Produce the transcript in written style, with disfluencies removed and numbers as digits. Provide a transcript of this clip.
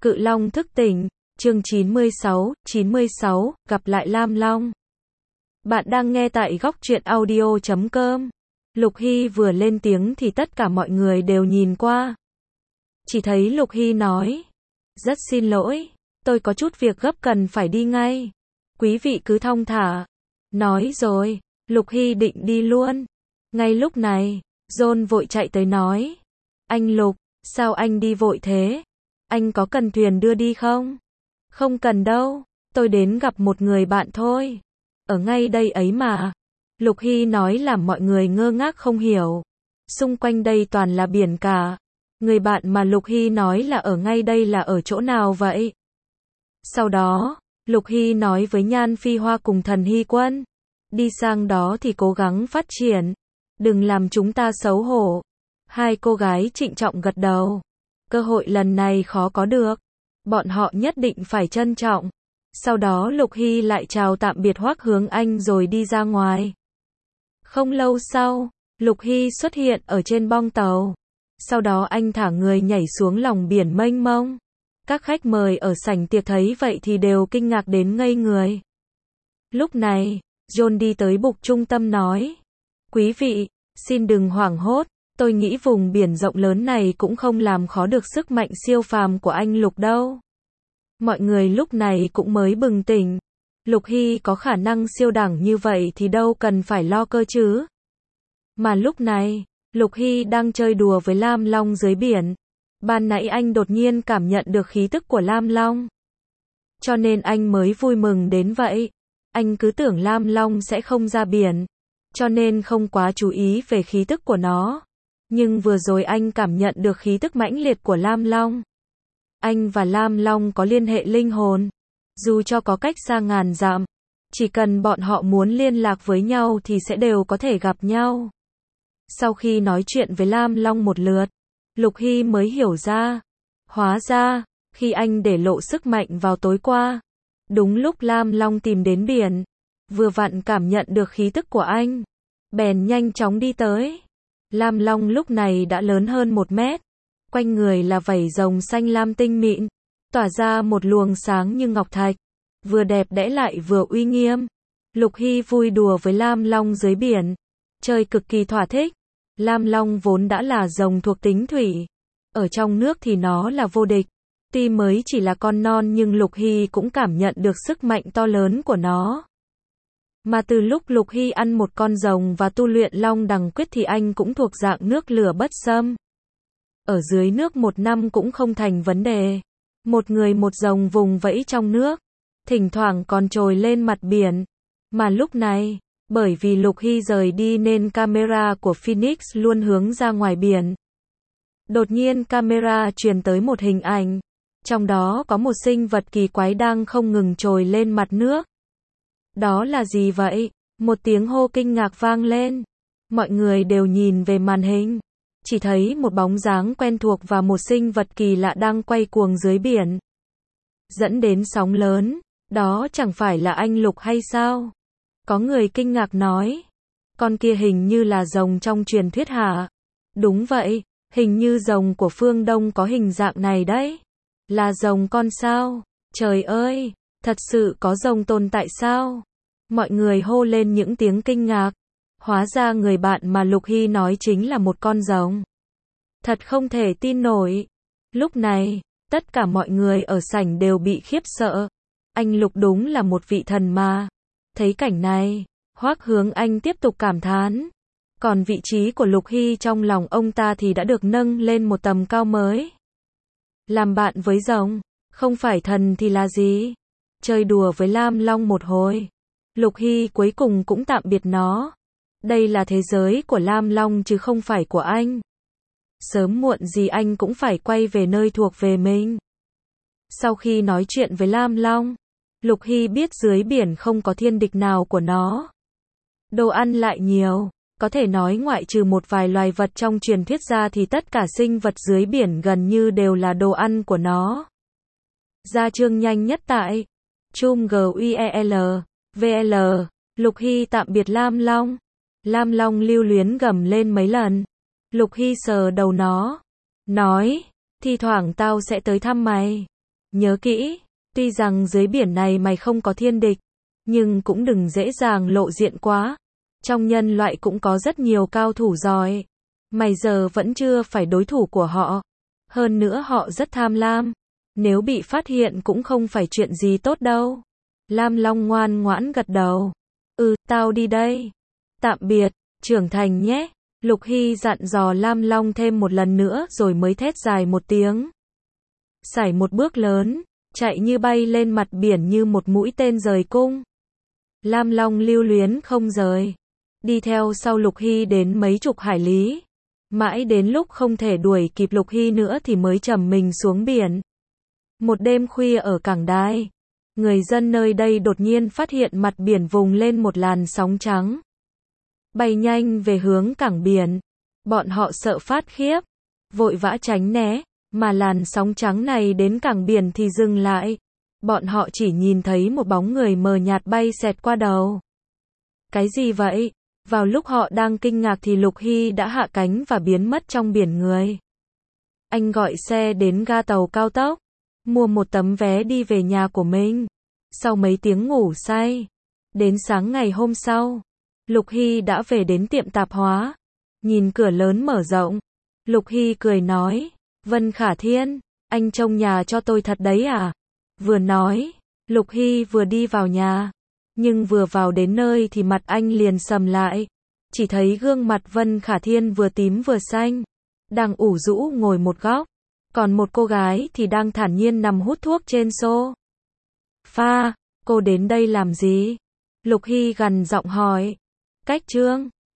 Cự Long thức tỉnh, chương 96, gặp lại Lam Long. Bạn đang nghe tại góc truyện audio.com. Lục Hy vừa lên tiếng thì tất cả mọi người đều nhìn qua. Chỉ thấy Lục Hy nói, rất xin lỗi, tôi có chút việc gấp cần phải đi ngay. Quý vị cứ thong thả. Nói rồi, Lục Hy định đi luôn. Ngay lúc này, John vội chạy tới nói, anh Lục, sao anh đi vội thế? Anh có cần thuyền đưa đi không? Không cần đâu, tôi đến gặp một người bạn thôi. Ở ngay đây ấy mà. Lục Hy nói làm mọi người ngơ ngác không hiểu. Xung quanh đây toàn là biển cả. Người bạn mà Lục Hy nói là ở ngay đây là ở chỗ nào vậy? Sau đó, Lục Hy nói với Nhan Phi Hoa cùng Thần Hy Quân. Đi sang đó thì cố gắng phát triển. Đừng làm chúng ta xấu hổ. Hai cô gái trịnh trọng gật đầu. Cơ hội lần này khó có được. Bọn họ nhất định phải trân trọng. Sau đó Lục Hy lại chào tạm biệt Hoắc Hướng Anh rồi đi ra ngoài. Không lâu sau, Lục Hy xuất hiện ở trên bong tàu. Sau đó anh thả người nhảy xuống lòng biển mênh mông. Các khách mời ở sảnh tiệc thấy vậy thì đều kinh ngạc đến ngây người. Lúc này, John đi tới bục trung tâm nói. Quý vị, xin đừng hoảng hốt. Tôi nghĩ vùng biển rộng lớn này cũng không làm khó được sức mạnh siêu phàm của anh Lục đâu. Mọi người lúc này cũng mới bừng tỉnh. Lục Hy có khả năng siêu đẳng như vậy thì đâu cần phải lo cơ chứ. Mà lúc này, Lục Hy đang chơi đùa với Lam Long dưới biển. Ban nãy anh đột nhiên cảm nhận được khí tức của Lam Long. Cho nên anh mới vui mừng đến vậy. Anh cứ tưởng Lam Long sẽ không ra biển. Cho nên không quá chú ý về khí tức của nó. Nhưng vừa rồi anh cảm nhận được khí tức mãnh liệt của Lam Long. Anh và Lam Long có liên hệ linh hồn. Dù cho có cách xa ngàn dặm, chỉ cần bọn họ muốn liên lạc với nhau thì sẽ đều có thể gặp nhau. Sau khi nói chuyện với Lam Long một lượt, Lục Hy mới hiểu ra. Hóa ra, khi anh để lộ sức mạnh vào tối qua, đúng lúc Lam Long tìm đến biển, vừa vặn cảm nhận được khí tức của anh, bèn nhanh chóng đi tới. Lam Long lúc này đã lớn hơn 1 mét. Quanh người là vảy rồng xanh lam tinh mịn, tỏa ra một luồng sáng như ngọc thạch, vừa đẹp đẽ lại vừa uy nghiêm. Lục Hy vui đùa với Lam Long dưới biển, chơi cực kỳ thỏa thích. Lam Long vốn đã là rồng thuộc tính thủy, ở trong nước thì nó là vô địch. Tuy mới chỉ là con non nhưng Lục Hy cũng cảm nhận được sức mạnh to lớn của nó. Mà từ lúc Lục Hy ăn một con rồng và tu luyện Long Đằng Quyết thì anh cũng thuộc dạng nước lửa bất xâm. Ở dưới nước 1 năm cũng không thành vấn đề. Một người một rồng vùng vẫy trong nước, thỉnh thoảng còn trồi lên mặt biển. Mà lúc này, bởi vì Lục Hy rời đi nên camera của Phoenix luôn hướng ra ngoài biển. Đột nhiên camera truyền tới một hình ảnh. Trong đó có một sinh vật kỳ quái đang không ngừng trồi lên mặt nước. Đó là gì vậy? Một tiếng hô kinh ngạc vang lên. Mọi người đều nhìn về màn hình. Chỉ thấy một bóng dáng quen thuộc và một sinh vật kỳ lạ đang quay cuồng dưới biển. Dẫn đến sóng lớn. Đó chẳng phải là anh Lục hay sao? Có người kinh ngạc nói. Con kia hình như là rồng trong truyền thuyết hả? Đúng vậy, hình như rồng của phương Đông có hình dạng này đấy. Là rồng con sao? Trời ơi, thật sự có rồng tồn tại sao? Mọi người hô lên những tiếng kinh ngạc. Hóa ra người bạn mà Lục Hy nói chính là một con rồng. Thật không thể tin nổi. Lúc này, tất cả mọi người ở sảnh đều bị khiếp sợ. Anh Lục đúng là một vị thần mà. Thấy cảnh này, Hoắc Hướng Anh tiếp tục cảm thán. Còn vị trí của Lục Hy trong lòng ông ta thì đã được nâng lên một tầm cao mới. Làm bạn với rồng, không phải thần thì là gì? Chơi đùa với Lam Long một hồi, Lục Hy cuối cùng cũng tạm biệt nó. Đây là thế giới của Lam Long chứ không phải của anh. Sớm muộn gì anh cũng phải quay về nơi thuộc về mình. Sau khi nói chuyện với Lam Long, Lục Hy biết dưới biển không có thiên địch nào của nó. Đồ ăn lại nhiều, có thể nói ngoại trừ một vài loài vật trong truyền thuyết ra thì tất cả sinh vật dưới biển gần như đều là đồ ăn của nó. Ra chương nhanh nhất tại Chum GUIEL, VL, Lục Hy tạm biệt Lam Long. Lam Long lưu luyến gầm lên mấy lần. Lục Hy sờ đầu nó, nói, thi thoảng tao sẽ tới thăm mày. Nhớ kỹ, tuy rằng dưới biển này mày không có thiên địch, nhưng cũng đừng dễ dàng lộ diện quá. Trong nhân loại cũng có rất nhiều cao thủ giỏi. Mày giờ vẫn chưa phải đối thủ của họ. Hơn nữa họ rất tham lam. Nếu bị phát hiện cũng không phải chuyện gì tốt đâu. Lam Long ngoan ngoãn gật đầu. Tao đi đây. Tạm biệt, trưởng thành nhé. Lục Hy dặn dò Lam Long thêm một lần nữa rồi mới thét dài một tiếng. Sải một bước lớn, chạy như bay lên mặt biển như một mũi tên rời cung. Lam Long lưu luyến không rời. Đi theo sau Lục Hy đến mấy chục hải lý. Mãi đến lúc không thể đuổi kịp Lục Hy nữa thì mới trầm mình xuống biển. Một đêm khuya ở cảng Đài, người dân nơi đây đột nhiên phát hiện mặt biển vùng lên một làn sóng trắng. Bay nhanh về hướng cảng biển. Bọn họ sợ phát khiếp, vội vã tránh né, mà làn sóng trắng này đến cảng biển thì dừng lại. Bọn họ chỉ nhìn thấy một bóng người mờ nhạt bay xẹt qua đầu. Cái gì vậy? Vào lúc họ đang kinh ngạc thì Lục Hy đã hạ cánh và biến mất trong biển người. Anh gọi xe đến ga tàu cao tốc, mua một tấm vé đi về nhà của mình. Sau mấy tiếng ngủ say, đến sáng ngày hôm sau, Lục Hy đã về đến tiệm tạp hóa. Nhìn cửa lớn mở rộng, Lục Hy cười nói, Vân Khả Thiên, anh trông nhà cho tôi thật đấy à? Vừa nói, Lục Hy vừa đi vào nhà. Nhưng vừa vào đến nơi thì mặt anh liền sầm lại. Chỉ thấy gương mặt Vân Khả Thiên vừa tím vừa xanh, đang ủ rũ ngồi một góc. Còn một cô gái thì đang thản nhiên nằm hút thuốc trên sofa. Cô đến đây làm gì? Lục Hy gằn giọng hỏi. Cách Trương.